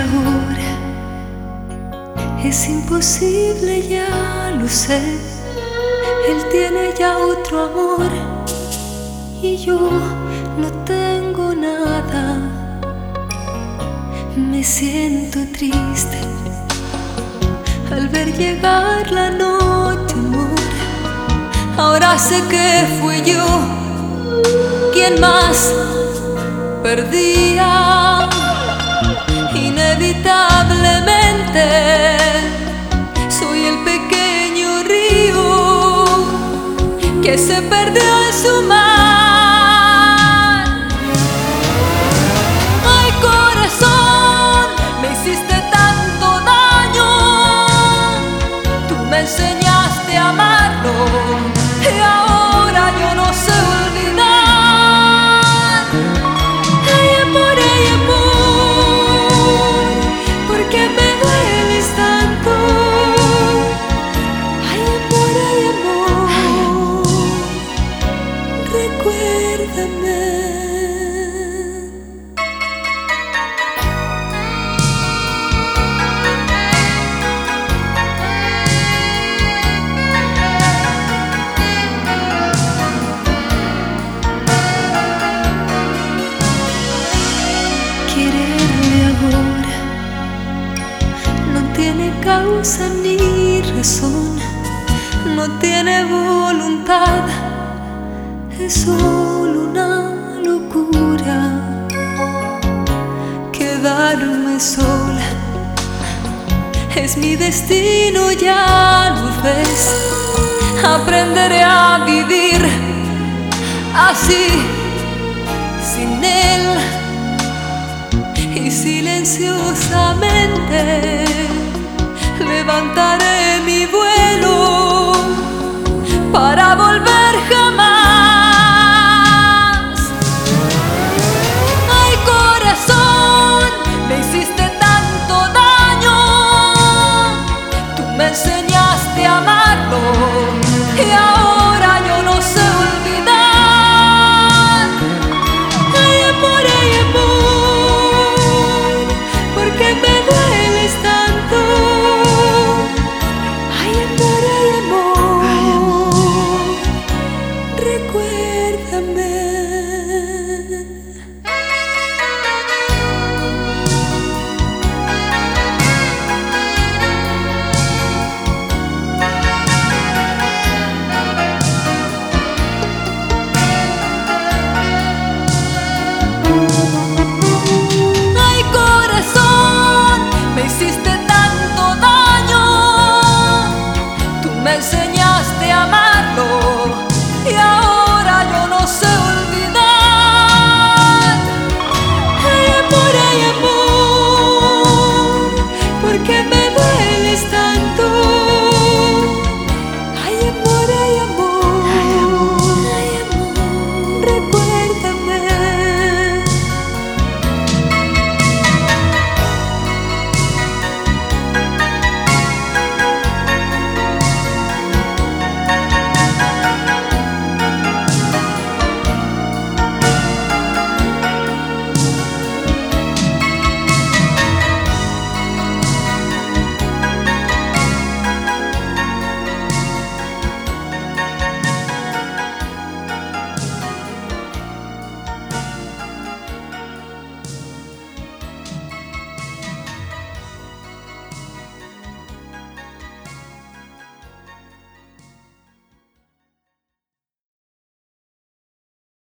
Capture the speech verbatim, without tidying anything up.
ahora es imposible, ya lo sé. Él tiene ya otro amor y yo no tengo nada. Me siento triste al ver llegar la noche, amor. Ahora sé que fui yo quien más perdía. Inevitablemente soy el pequeño río que se perdió en su mar. Ay, corazón, me hiciste tanto daño. Tú me enseñaste a amarlo y ahora yo no sé olvidar. Ay, amor, ay, amor, ¿por qué me dueles tanto? Ay, amor, ay, amor, recuérdame. Quererme ahora no tiene causa ni razón, no tiene voluntad, es solo una locura. Quedarme sola es mi destino, ya lo ves. Aprenderé a vivir así, sin él, y silenciosamente levantaré